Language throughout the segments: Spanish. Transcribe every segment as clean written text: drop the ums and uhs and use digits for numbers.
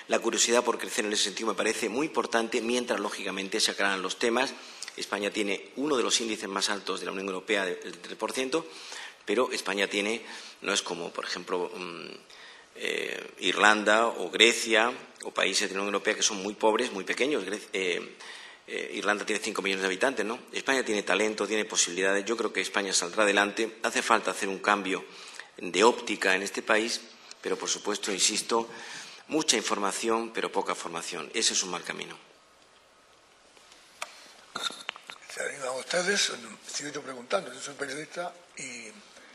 La curiosidad por crecer en ese sentido me parece muy importante, mientras, lógicamente, se aclaran los temas. España tiene uno de los índices más altos de la Unión Europea, del 3%, pero España no es como, por ejemplo, Irlanda o Grecia o países de la Unión Europea que son muy pobres, muy pequeños. Irlanda tiene 5 millones de habitantes, ¿no? España tiene talento, tiene posibilidades. Yo creo que España saldrá adelante. Hace falta hacer un cambio de óptica en este país, pero, por supuesto, insisto, mucha información, pero poca formación. Ese es un mal camino. Se animan ustedes, sigo yo preguntando, yo soy periodista y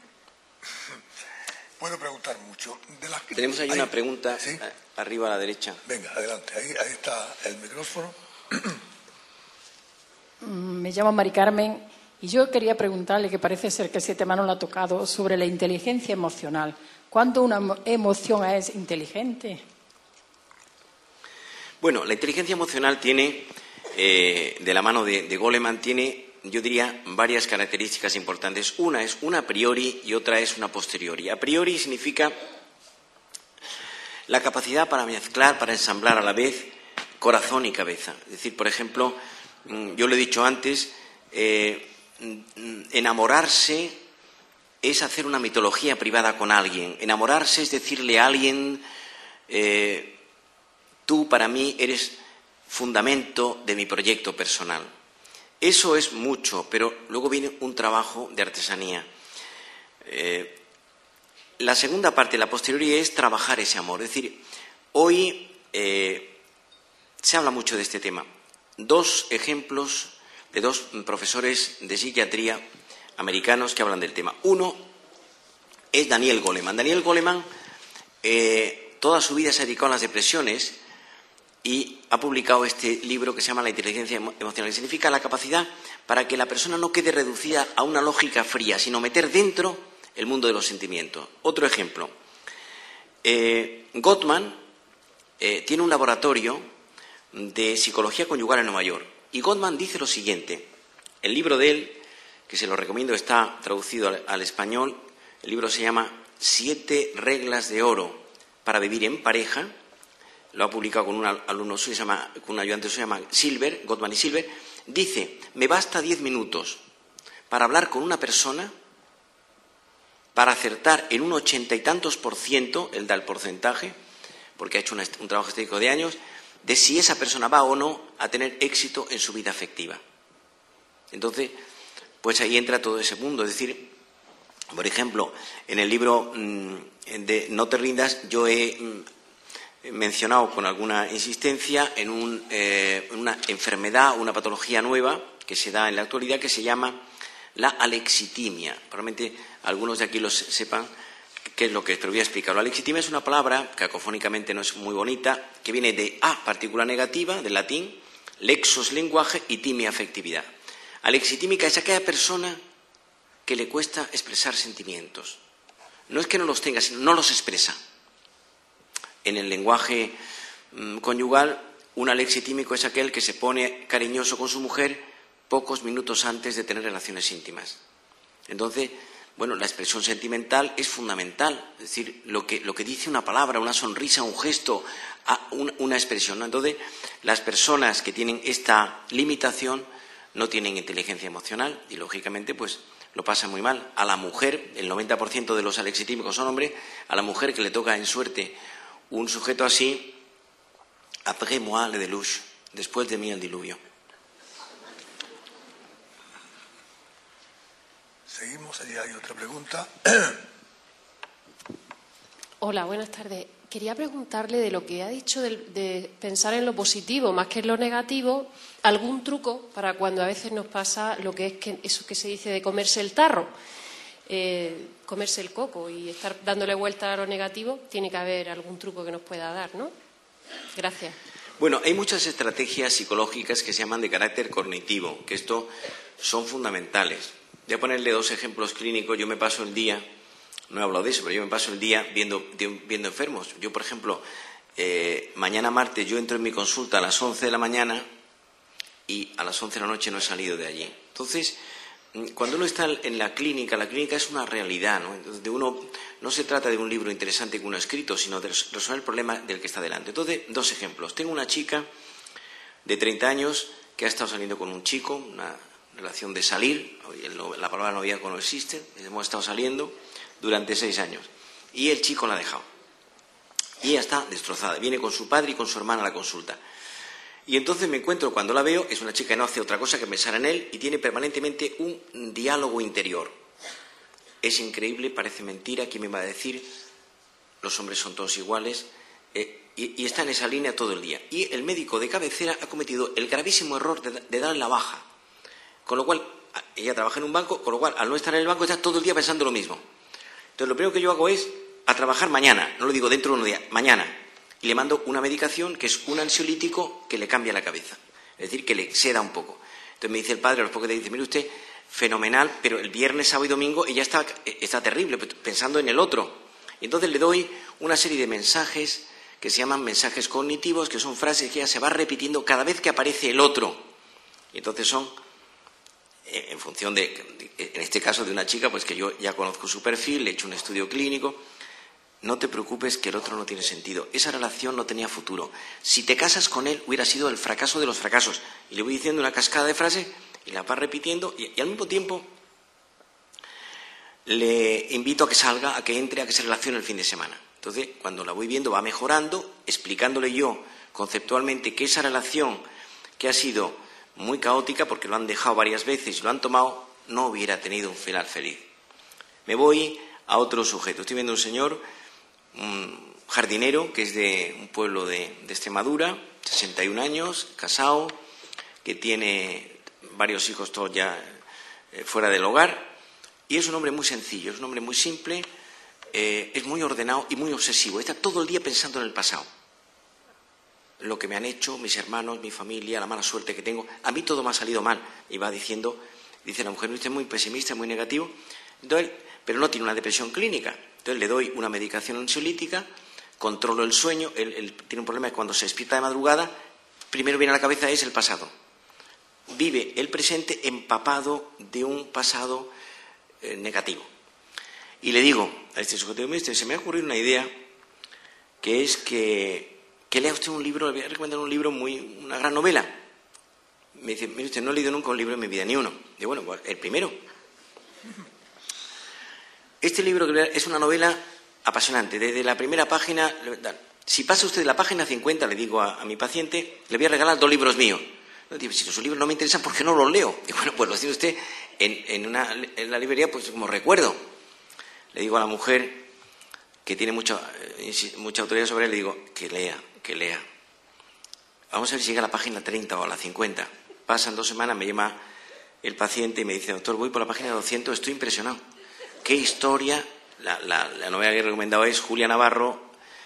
puedo preguntar mucho. Tenemos ahí una pregunta, ¿sí? Arriba a la derecha. Venga, adelante, ahí está el micrófono. Me llamo Mari Carmen y yo quería preguntarle, que parece ser que ese tema no lo ha tocado, sobre la inteligencia emocional. ¿Cuándo una emoción es inteligente? Bueno, la inteligencia emocional tiene, de la mano de Goleman, tiene, yo diría, varias características importantes. Una es una a priori y otra es una a posteriori. A priori significa la capacidad para mezclar, para ensamblar a la vez corazón y cabeza. Es decir, por ejemplo, yo lo he dicho antes, enamorarse es hacer una mitología privada con alguien. Enamorarse es decirle a alguien, tú para mí eres fundamento de mi proyecto personal. Eso es mucho, pero luego viene un trabajo de artesanía. La segunda parte, la posteriori, es trabajar ese amor. Es decir, hoy se habla mucho de este tema. 2 ejemplos de 2 profesores de psiquiatría americanos que hablan del tema. Uno es Daniel Goleman. Daniel Goleman toda su vida se ha dedicado a las depresiones y ha publicado este libro que se llama La inteligencia emocional, que significa la capacidad para que la persona no quede reducida a una lógica fría, sino meter dentro el mundo de los sentimientos. Otro ejemplo. Gottman tiene un laboratorio de psicología conyugal en Nueva York. Y Gottman dice lo siguiente. El libro de él, que se lo recomiendo, está traducido al español. El libro se llama 7 reglas de oro para vivir en pareja. Lo ha publicado con un alumno suyo, con un ayudante suyo, se llama Silver, Gottman y Silver. Dice, me basta 10 minutos para hablar con una persona, para acertar en un 80 y tantos %, él da el porcentaje, porque ha hecho un trabajo estadístico de años, de si esa persona va o no a tener éxito en su vida afectiva. Entonces, pues ahí entra todo ese mundo. Es decir, por ejemplo, en el libro de No te rindas, yo he mencionado con alguna insistencia en una enfermedad, una patología nueva que se da en la actualidad, que se llama la alexitimia. Probablemente algunos de aquí lo sepan qué es lo que es, pero voy a explicarlo. La alexitimia es una palabra, cacofónicamente no es muy bonita, que viene de a, partícula negativa, del latín, lexos, lenguaje, y timia, afectividad. Alexitímica es aquella persona que le cuesta expresar sentimientos. No es que no los tenga, sino no los expresa. En el lenguaje conyugal, un alexitímico es aquel que se pone cariñoso con su mujer pocos minutos antes de tener relaciones íntimas. Entonces, bueno, la expresión sentimental es fundamental. Es decir, lo que dice una palabra, una sonrisa, un gesto, una expresión, ¿no? Entonces, las personas que tienen esta limitación no tienen inteligencia emocional y, lógicamente, pues lo pasan muy mal. A la mujer, el 90% de los alexitímicos son hombres, a la mujer que le toca en suerte un sujeto así, après moi le déluge, después de mí el diluvio. Seguimos, allí hay otra pregunta. Hola, buenas tardes. Quería preguntarle de lo que ha dicho de pensar en lo positivo más que en lo negativo, algún truco para cuando a veces nos pasa lo que es eso que se dice de comerse el tarro, comerse el coco y estar dándole vuelta a lo negativo. Tiene que haber algún truco que nos pueda dar, ¿no? Gracias. Bueno, hay muchas estrategias psicológicas que se llaman de carácter cognitivo, que esto son fundamentales. Voy a ponerle 2 ejemplos clínicos. Yo me paso el día, no he hablado de eso, pero yo me paso el día viendo enfermos. Yo, por ejemplo, mañana martes yo entro en mi consulta a las 11 de la mañana y a las 11 de la noche no he salido de allí. Entonces, cuando uno está en la clínica es una realidad, ¿no? Entonces, no se trata de un libro interesante que uno ha escrito, sino de resolver el problema del que está delante. Entonces, 2 ejemplos. Tengo una chica de 30 años que ha estado saliendo con un chico, una relación de salir, la palabra noviazgo no existe, hemos estado saliendo durante 6 años. Y el chico la ha dejado. Y ella está destrozada. Viene con su padre y con su hermana a la consulta. Y entonces me encuentro, cuando la veo, es una chica que no hace otra cosa que pensar en él y tiene permanentemente un diálogo interior. Es increíble, parece mentira, ¿quién me va a decir? Los hombres son todos iguales. Y está en esa línea todo el día. Y el médico de cabecera ha cometido el gravísimo error de darle la baja. Con lo cual, ella trabaja en un banco, con lo cual, al no estar en el banco, está todo el día pensando lo mismo. Entonces, lo primero que yo hago es a trabajar mañana, no lo digo dentro de unos días, mañana. Y le mando una medicación que es un ansiolítico que le cambia la cabeza. Es decir, que le seda un poco. Entonces me dice el padre, a los pocos días, dice, mire usted, fenomenal, pero el viernes, sábado y domingo ella está terrible, pensando en el otro. Y entonces le doy una serie de mensajes que se llaman mensajes cognitivos, que son frases que ella se va repitiendo cada vez que aparece el otro. Y entonces son, en función en este caso de una chica, pues que yo ya conozco su perfil, le he hecho un estudio clínico. No te preocupes que el otro no tiene sentido. Esa relación no tenía futuro. Si te casas con él, hubiera sido el fracaso de los fracasos. Y le voy diciendo una cascada de frases y la va repitiendo y al mismo tiempo le invito a que salga, a que entre, a que se relacione el fin de semana. Entonces, cuando la voy viendo, va mejorando, explicándole yo conceptualmente que esa relación que ha sido muy caótica, porque lo han dejado varias veces y lo han tomado, no hubiera tenido un final feliz. Me voy a otro sujeto. Estoy viendo un señor, un jardinero, que es de un pueblo de Extremadura, 61 años, casado, que tiene varios hijos todos ya fuera del hogar, y es un hombre muy sencillo, es un hombre muy simple, es muy ordenado y muy obsesivo. Está todo el día pensando en el pasado. Lo que me han hecho, mis hermanos, mi familia, la mala suerte que tengo. A mí todo me ha salido mal. Y va diciendo, dice la mujer, usted es muy pesimista, muy negativo. Entonces, pero no tiene una depresión clínica. Entonces le doy una medicación ansiolítica, controlo el sueño. Él tiene un problema que cuando se despierta de madrugada, primero viene a la cabeza es el pasado. Vive el presente empapado de un pasado negativo. Y le digo a este sujeto, se me ha ocurrido una idea, que es que lea usted un libro, le voy a recomendar un libro, una gran novela. Me dice, mire usted, no he leído nunca un libro en mi vida, ni uno. Digo, bueno, pues el primero. Este libro es una novela apasionante. Desde la primera página, si pasa usted de la página 50, le digo a mi paciente, le voy a regalar 2 libros míos. No, digo, si los libros no me interesan, ¿por qué no los leo? Digo, bueno, pues los tiene usted en la librería, pues como recuerdo. Le digo a la mujer, que tiene mucha autoridad sobre él, le digo, que lea. Vamos a ver si llega a la página 30 o a la 50. Pasan 2 semanas, me llama el paciente y me dice, doctor, voy por la página 200, estoy impresionado. ¿Qué historia? La novela que he recomendado es Julia Navarro,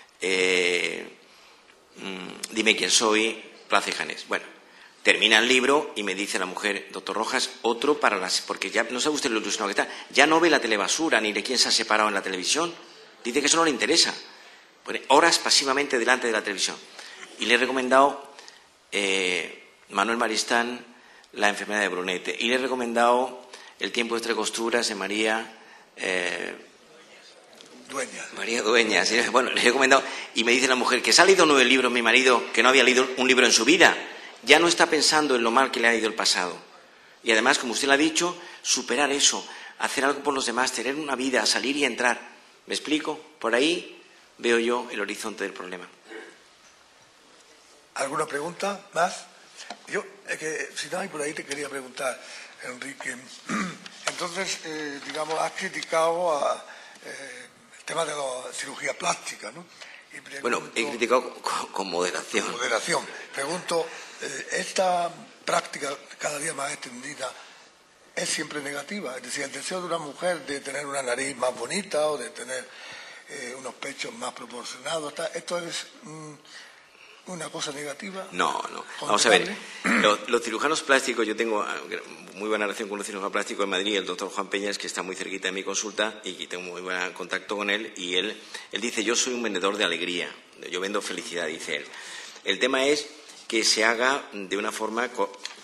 Dime quién soy, Plaza y Janés. Bueno, termina el libro y me dice la mujer, doctor Rojas, otro para porque ya no sabe usted lo ilusionado que está, ya no ve la telebasura ni de quién se ha separado en la televisión. Dice que eso no le interesa. Pone horas pasivamente delante de la televisión. Y le he recomendado Manuel Maristán, La enfermedad de Brunete. Y le he recomendado El tiempo entre costuras de María Dueñas. ¿Sí? Bueno, le he recomendado. Y me dice la mujer que se ha leído 9 libros mi marido, que no había leído un libro en su vida. Ya no está pensando en lo mal que le ha ido el pasado. Y además, como usted lo ha dicho, superar eso, hacer algo por los demás, tener una vida, salir y entrar. ¿Me explico? Por ahí veo yo el horizonte del problema. ¿Alguna pregunta más? Yo, si no hay por ahí, te quería preguntar, Enrique. Entonces, digamos, has criticado el tema de la cirugía plástica, ¿no? Y pregunto, bueno, he criticado con moderación. Con moderación. Pregunto, ¿esta práctica cada día más extendida es siempre negativa? Es decir, el deseo de una mujer de tener una nariz más bonita o de tener unos pechos más proporcionados, ¿esto es una cosa negativa? No. Vamos a ver, los cirujanos plásticos, yo tengo muy buena relación con un cirujano plástico en Madrid, el doctor Juan Peñas, que está muy cerquita de mi consulta y tengo muy buen contacto con él, y él dice, yo soy un vendedor de alegría, yo vendo felicidad, dice él. El tema es que se haga de una forma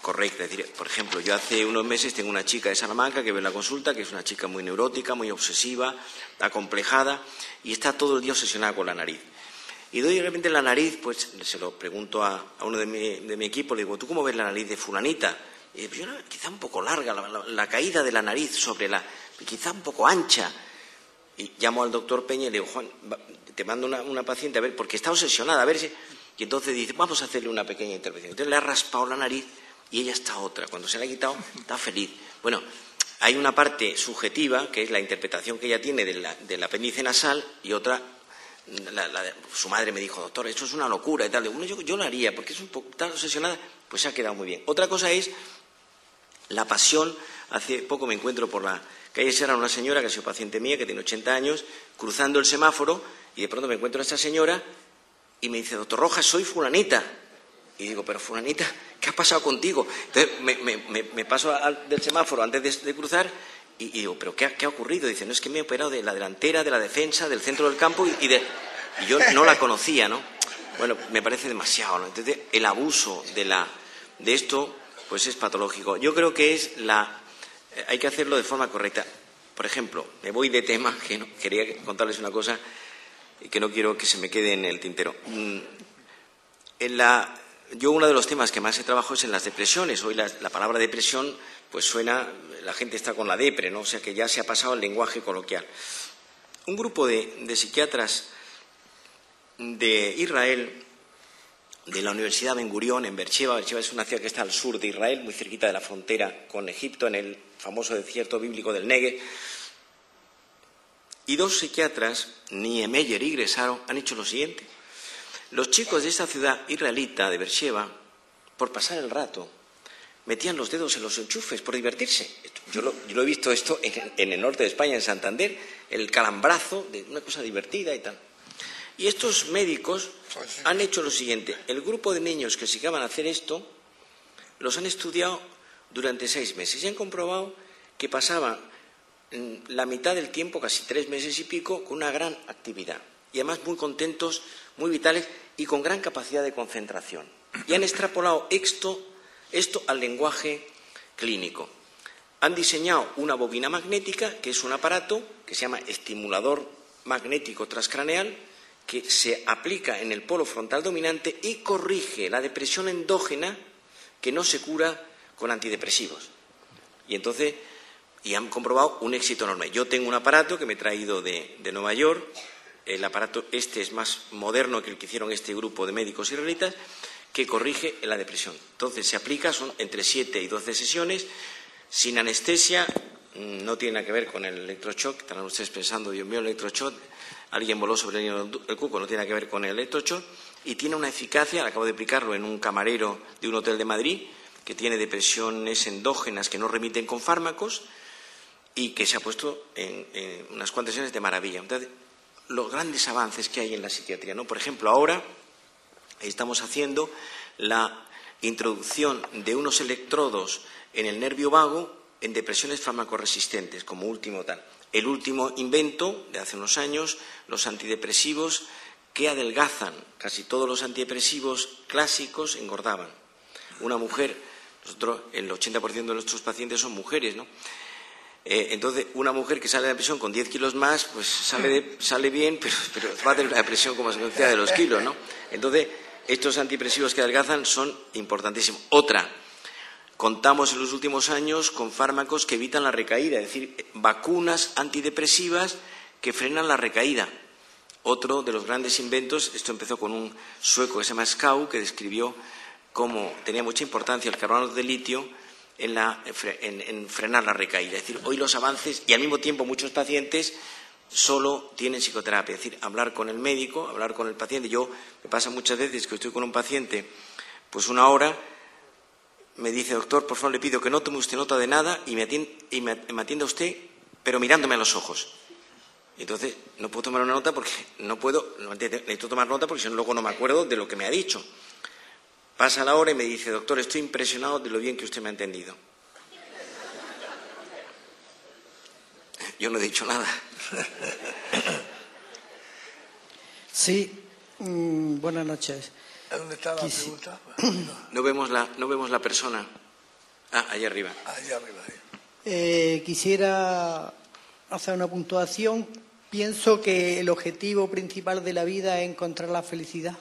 correcta. Es decir, por ejemplo, yo hace unos meses tengo una chica de Salamanca que ve en la consulta, que es una chica muy neurótica, muy obsesiva, acomplejada, y está todo el día obsesionada con la nariz. Y doy de repente la nariz, pues se lo pregunto a uno de mi equipo, le digo, ¿tú cómo ves la nariz de fulanita? Y dice, pues quizá un poco larga, la caída de la nariz sobre quizá un poco ancha. Y llamo al doctor Peña y le digo, Juan, te mando una paciente a ver, porque está obsesionada, a ver si... Y entonces dice, vamos a hacerle una pequeña intervención. Entonces le ha raspado la nariz y ella está otra. Cuando se la ha quitado, está feliz. Bueno, hay una parte subjetiva, que es la interpretación que ella tiene del apéndice nasal, y otra... su madre me dijo, doctor, esto es una locura y tal. Bueno, yo lo haría porque es un poco tan obsesionada, pues se ha quedado muy bien. Otra cosa es la pasión. Hace poco me encuentro por la calle Serra una señora que ha sido paciente mía, que tiene 80 años, cruzando el semáforo, y de pronto me encuentro a esta señora y me dice, doctor Rojas, soy fulanita. Y digo, pero fulanita, ¿qué ha pasado contigo? Entonces me paso del semáforo antes de cruzar. Y digo, ¿pero qué ha ocurrido? Dice, no, es que me he operado de la delantera, de la defensa, del centro del campo y yo no la conocía, ¿no? Bueno, me parece demasiado, ¿no? Entonces, el abuso de esto, pues es patológico. Yo creo que hay que hacerlo de forma correcta. Por ejemplo, me voy de tema, que no, quería contarles una cosa que no quiero que se me quede en el tintero. Yo uno de los temas que más he trabajado es en las depresiones. Hoy la palabra depresión pues suena, la gente está con la depre, ¿no? O sea que ya se ha pasado al lenguaje coloquial. Un grupo de psiquiatras de Israel, de la Universidad Ben Gurión en Beersheba. Beersheba es una ciudad que está al sur de Israel, muy cerquita de la frontera con Egipto, en el famoso desierto bíblico del Negev. Y dos psiquiatras, Niemeyer y Gresaro, han hecho lo siguiente. Los chicos de esta ciudad israelita de Beersheba, por pasar el rato, metían los dedos en los enchufes por divertirse. Yo lo he visto esto en el norte de España, en Santander, el calambrazo, de una cosa divertida y tal. Y estos médicos han hecho lo siguiente. El grupo de niños que se iban a hacer esto, los han estudiado durante 6 meses y han comprobado que pasaban la mitad del tiempo, casi 3 meses y pico, con una gran actividad. Y además muy contentos, muy vitales y con gran capacidad de concentración. Y han extrapolado esto al lenguaje clínico. Han diseñado una bobina magnética, que es un aparato que se llama estimulador magnético transcraneal, que se aplica en el polo frontal dominante y corrige la depresión endógena que no se cura con antidepresivos. Y han comprobado un éxito enorme. Yo tengo un aparato que me he traído de Nueva York. El aparato este es más moderno que el que hicieron este grupo de médicos israelitas, que corrige la depresión. Entonces se aplica, son entre 7 y 12 sesiones, sin anestesia, no tiene nada que ver con el electroshock. Estarán ustedes pensando, Dios mío, el electroshock, alguien voló sobre el niño del cuco, no tiene nada que ver con el electroshock, y tiene una eficacia, acabo de aplicarlo en un camarero de un hotel de Madrid, que tiene depresiones endógenas que no remiten con fármacos y que se ha puesto en unas cuantas sesiones de maravilla. Entonces, los grandes avances que hay en la psiquiatría, ¿no? Por ejemplo, ahora estamos haciendo la introducción de unos electrodos en el nervio vago en depresiones farmacoresistentes, como último tal. El último invento de hace unos años, los antidepresivos que adelgazan. Casi todos los antidepresivos clásicos engordaban. Una mujer, nosotros, el 80% de nuestros pacientes son mujeres, ¿no? Entonces, una mujer que sale de la depresión con 10 kilos más, pues sale bien, pero va a tener una depresión como consecuencia de los kilos, ¿no? Entonces, estos antidepresivos que adelgazan son importantísimos. Otra, contamos en los últimos años con fármacos que evitan la recaída, es decir, vacunas antidepresivas que frenan la recaída. Otro de los grandes inventos, esto empezó con un sueco que se llama Skau, que describió cómo tenía mucha importancia el carbonato de litio en frenar la recaída. Es decir, hoy los avances, y al mismo tiempo muchos pacientes solo tienen psicoterapia, es decir, hablar con el médico, hablar con el paciente. Me pasa muchas veces que estoy con un paciente, pues 1 hora, me dice, doctor, por favor, le pido que no tome usted nota de nada y me atienda usted, pero mirándome a los ojos. Entonces, no puedo tomar una nota porque necesito tomar nota porque si no luego no me acuerdo de lo que me ha dicho. Pasa la hora y me dice, doctor, estoy impresionado de lo bien que usted me ha entendido. Yo no he dicho nada. Sí, buenas noches. ¿Dónde está la pregunta? No vemos la persona. Allá arriba. Allá arriba. Quisiera hacer una puntuación. Pienso que el objetivo principal de la vida es encontrar la felicidad.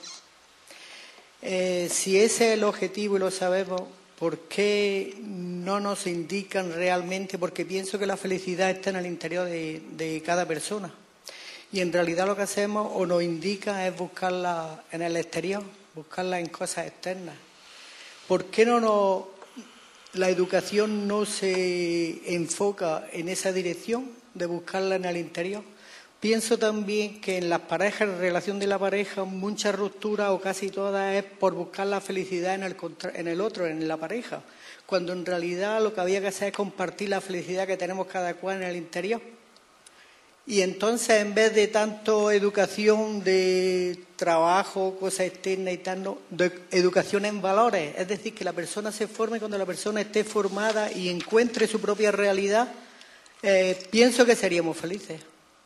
Si ese es el objetivo y lo sabemos, ¿por qué no nos indican realmente? Porque pienso que la felicidad está en el interior de cada persona. Y en realidad lo que hacemos o nos indica es buscarla en el exterior, buscarla en cosas externas. ¿Por qué la educación no se enfoca en esa dirección de buscarla en el interior? Pienso también que en las parejas, en relación de la pareja, muchas rupturas o casi todas es por buscar la felicidad en el otro, en la pareja, cuando en realidad lo que había que hacer es compartir la felicidad que tenemos cada cual en el interior. Y entonces, en vez de tanto educación de trabajo, cosas externas y tal, no, de educación en valores, es decir, que la persona se forme cuando la persona esté formada y encuentre su propia realidad, pienso que seríamos felices.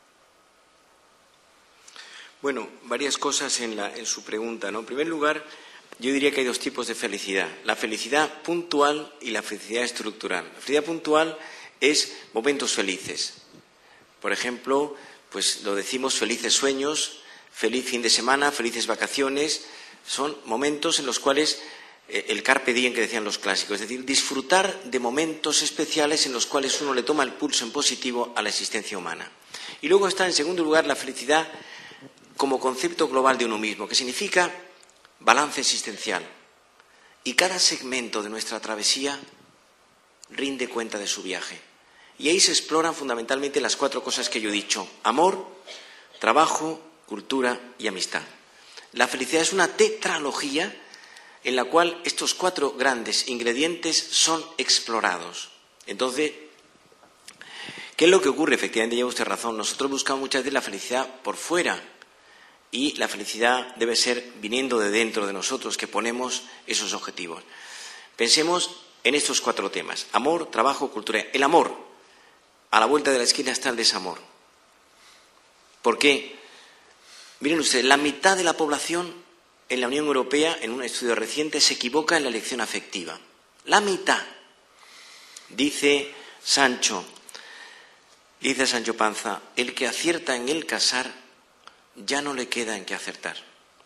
Bueno, varias cosas en su pregunta, ¿no? En primer lugar, yo diría que hay dos tipos de felicidad. La felicidad puntual y la felicidad estructural. La felicidad puntual es momentos felices. Por ejemplo, pues lo decimos felices sueños, feliz fin de semana, felices vacaciones. Son momentos en los cuales el carpe diem que decían los clásicos, es decir, disfrutar de momentos especiales en los cuales uno le toma el pulso en positivo a la existencia humana. Y luego está, en segundo lugar, la felicidad como concepto global de uno mismo, que significa balance existencial. Y cada segmento de nuestra travesía rinde cuenta de su viaje. Y ahí se exploran fundamentalmente las 4 cosas que yo he dicho: amor, trabajo, cultura y amistad. La felicidad es una tetralogía en la cual estos 4 grandes ingredientes son explorados. Entonces, ¿qué es lo que ocurre? Efectivamente, lleva usted razón. Nosotros buscamos muchas veces la felicidad por fuera, y la felicidad debe ser viniendo de dentro de nosotros, que ponemos esos objetivos. Pensemos en estos 4 temas: amor, trabajo, cultura. El amor, a la vuelta de la esquina está el desamor. ¿Por qué? Miren ustedes, la mitad de la población en la Unión Europea, en un estudio reciente, se equivoca en la elección afectiva. La mitad. Dice Sancho Panza: el que acierta en el casar, ya no le queda en qué acertar.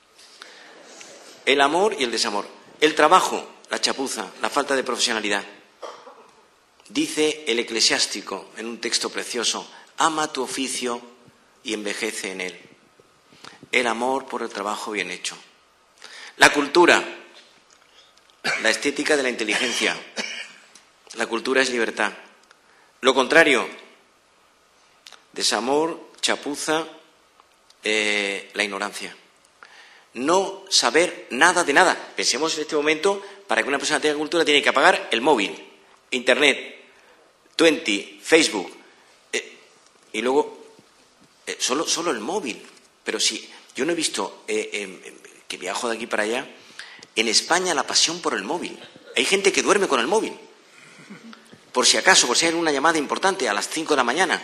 El amor y el desamor. El trabajo, la chapuza, la falta de profesionalidad. Dice el Eclesiástico en un texto precioso: ama tu oficio y envejece en él. El amor por el trabajo bien hecho. La cultura, la estética de la inteligencia. La cultura es libertad. Lo contrario, desamor, chapuza, la ignorancia. No saber nada de nada. Pensemos en este momento, para que una persona tenga cultura tiene que apagar el móvil, Internet, Facebook, y luego solo el móvil. Pero si yo no he visto, que viajo de aquí para allá, en España la pasión por el móvil. Hay gente que duerme con el móvil, por si acaso, por si hay una llamada importante a las 5 de la mañana.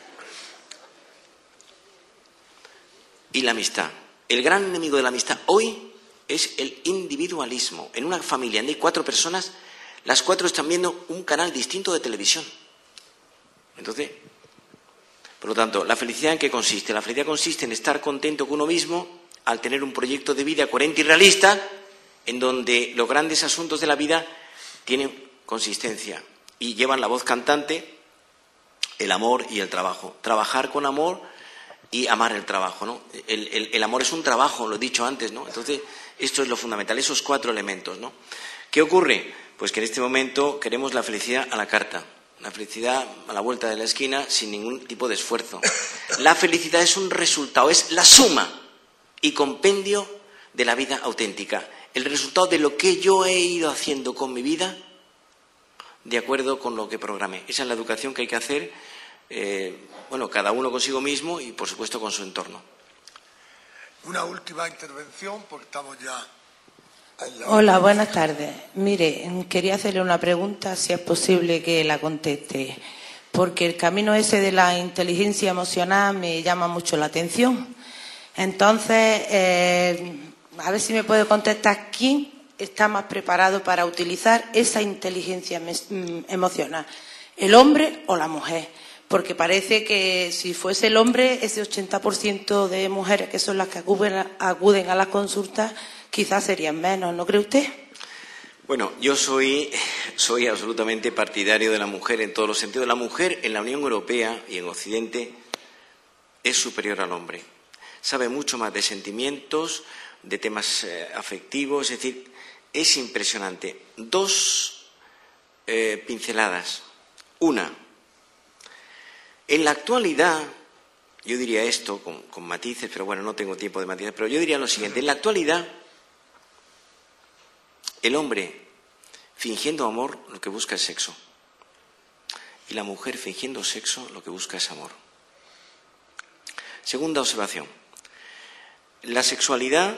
Y la amistad. El gran enemigo de la amistad hoy es el individualismo. En una familia donde hay 4 personas, las 4 están viendo un canal distinto de televisión. Entonces, por lo tanto, ¿la felicidad en qué consiste? La felicidad consiste en estar contento con uno mismo al tener un proyecto de vida coherente y realista, en donde los grandes asuntos de la vida tienen consistencia y llevan la voz cantante, el amor y el trabajo. Trabajar con amor y amar el trabajo, ¿no? El amor es un trabajo, lo he dicho antes, ¿no? Entonces, esto es lo fundamental, esos 4 elementos, ¿no? ¿Qué ocurre? Pues que en este momento queremos la felicidad a la carta, la felicidad a la vuelta de la esquina sin ningún tipo de esfuerzo. La felicidad es un resultado, es la suma y compendio de la vida auténtica, el resultado de lo que yo he ido haciendo con mi vida de acuerdo con lo que programé. Esa es la educación que hay que hacer. Cada uno consigo mismo y, por supuesto, con su entorno. Una última intervención, porque estamos ya... Hola, buenas tardes. Mire, quería hacerle una pregunta, si es posible que la conteste, porque el camino ese de la inteligencia emocional me llama mucho la atención. Entonces, a ver si me puede contestar quién está más preparado para utilizar esa inteligencia emocional, el hombre o la mujer? Porque parece que si fuese el hombre, ese 80% de mujeres que son las que acuden a las consultas, quizás serían menos, ¿no cree usted? Bueno, yo soy absolutamente partidario de la mujer en todos los sentidos. La mujer en la Unión Europea y en Occidente es superior al hombre. Sabe mucho más de sentimientos, de temas afectivos, es decir, es impresionante. Dos pinceladas. Una, en la actualidad, yo diría esto con matices, pero bueno, no tengo tiempo de matices, pero yo diría lo siguiente. En la actualidad, el hombre fingiendo amor lo que busca es sexo. Y la mujer fingiendo sexo lo que busca es amor. Segunda observación. La sexualidad,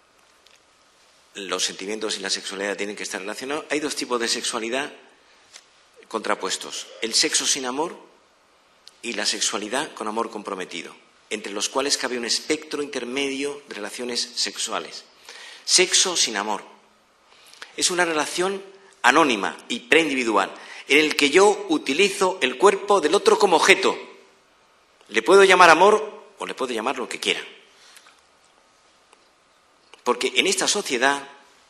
los sentimientos y la sexualidad tienen que estar relacionados. Hay dos tipos de sexualidad contrapuestos. El sexo sin amor y la sexualidad con amor comprometido, entre los cuales cabe un espectro intermedio de relaciones sexuales. Sexo sin amor. Es una relación anónima y preindividual, en el que yo utilizo el cuerpo del otro como objeto. Le puedo llamar amor o le puedo llamar lo que quiera. Porque en esta sociedad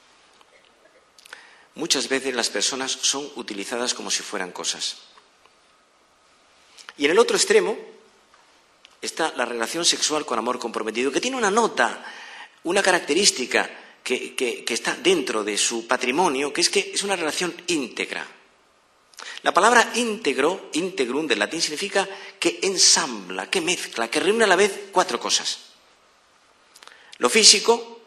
muchas veces las personas son utilizadas como si fueran cosas. Y en el otro extremo está la relación sexual con amor comprometido, que tiene una nota, una característica que está dentro de su patrimonio, que es una relación íntegra. La palabra íntegro, integrum del latín, significa que ensambla, que mezcla, que reúne a la vez cuatro cosas. Lo físico,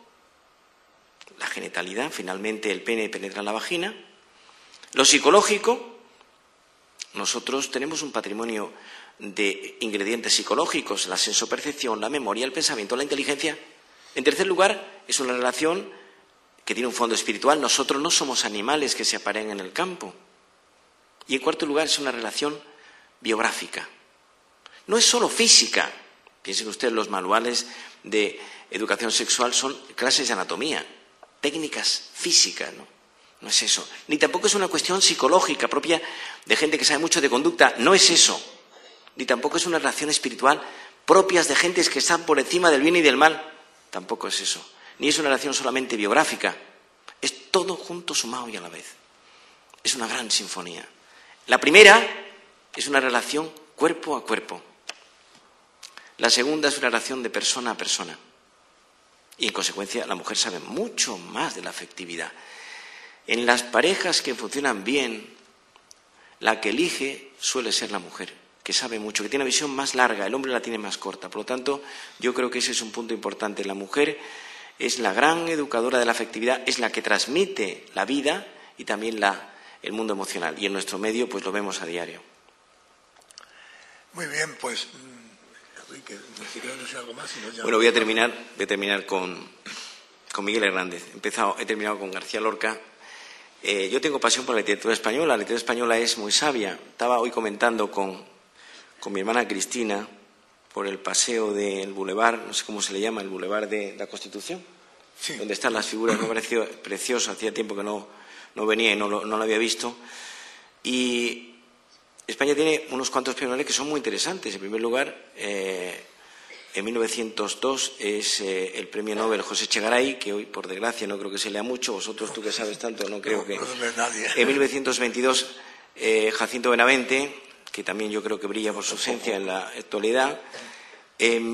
la genitalidad, finalmente el pene penetra en la vagina. Lo psicológico, nosotros tenemos un patrimonio de ingredientes psicológicos, la sensopercepción, la memoria, el pensamiento, la inteligencia. En tercer lugar, es una relación que tiene un fondo espiritual. Nosotros no somos animales que se aparean en el campo. Y en cuarto lugar, es una relación biográfica. No es solo física. Piensen ustedes, los manuales de educación sexual son clases de anatomía, técnicas físicas, ¿no? No es eso. Ni tampoco es una cuestión psicológica propia de gente que sabe mucho de conducta. No es eso. Ni tampoco es una relación espiritual propias de gentes que están por encima del bien y del mal. Tampoco es eso. Ni es una relación solamente biográfica. Es todo junto, sumado y a la vez. Es una gran sinfonía. La primera es una relación cuerpo a cuerpo. La segunda es una relación de persona a persona. Y en consecuencia la mujer sabe mucho más de la afectividad. En las parejas que funcionan bien, la que elige suele ser la mujer, que sabe mucho, que tiene una visión más larga, el hombre la tiene más corta. Por lo tanto, yo creo que ese es un punto importante. La mujer es la gran educadora de la afectividad, es la que transmite la vida y también el mundo emocional. Y en nuestro medio, pues lo vemos a diario. Muy bien, pues Enrique, si quieres decir algo más. Bueno, voy a terminar con Miguel Hernández. He terminado con García Lorca. Yo tengo pasión por la literatura española. La literatura española es muy sabia. Estaba hoy comentando con mi hermana Cristina por el paseo del Boulevard, no sé cómo se le llama, el Boulevard de la Constitución, sí, donde están las figuras. Me pareció precioso, hacía tiempo que no venía y no lo había visto. Y España tiene unos cuantos premios Nobel que son muy interesantes. En primer lugar, en 1902 es el premio Nobel José Echegaray, que hoy, por desgracia, no creo que se lea mucho. Vosotros, tú que sabes tanto, no creo que... En 1922, Jacinto Benavente, que también yo creo que brilla por su ausencia en la actualidad. En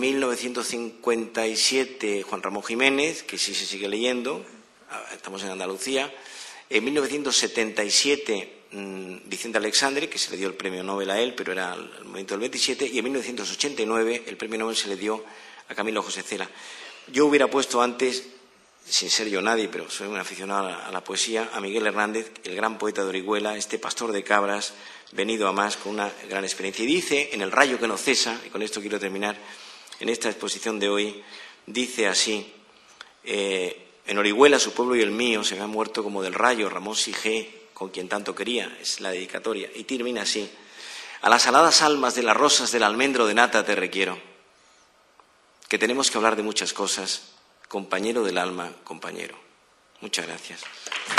1957, Juan Ramón Jiménez, que sí se sigue leyendo, estamos en Andalucía. En 1977, Vicente Alexandre, que se le dio el premio Nobel a él, pero era al momento del 27, y en 1989 el premio Nobel se le dio a Camilo José Cela. Yo hubiera puesto antes, sin ser yo nadie, pero soy un aficionado a la poesía, a Miguel Hernández, el gran poeta de Orihuela, este pastor de cabras, venido a más con una gran experiencia. Y dice, en El rayo que no cesa, y con esto quiero terminar, en esta exposición de hoy, dice así: en Orihuela, su pueblo y el mío, se me ha muerto como del rayo Ramón Sigé, con quien tanto quería, es la dedicatoria, y termina así: a las aladas almas de las rosas del almendro de nata te requiero, que tenemos que hablar de muchas cosas, compañero del alma, compañero. Muchas gracias.